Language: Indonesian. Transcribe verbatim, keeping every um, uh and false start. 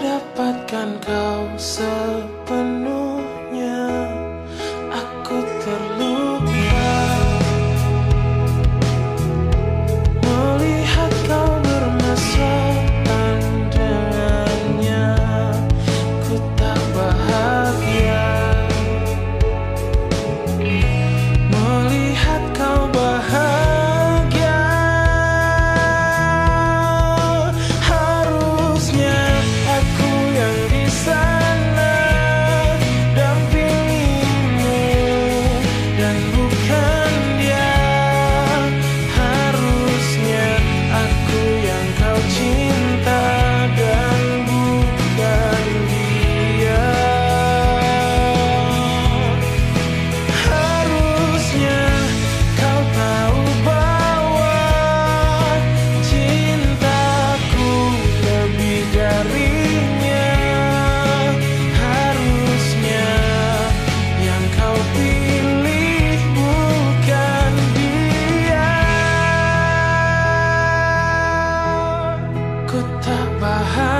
dapatkan kau sepenuhnya, aku terluka melihat kau bermesraan dengannya. Ku tak bahagia melihat kau bahagia. Harusnya aku yang di sana dampingimu dan bukan dia. Harusnya aku yang kau cinta dan bukan dia. Harusnya kau tahu bahwa cintaku lebih darinya. Harusnya yang kau pilih bukan dia. Ku tak bahagia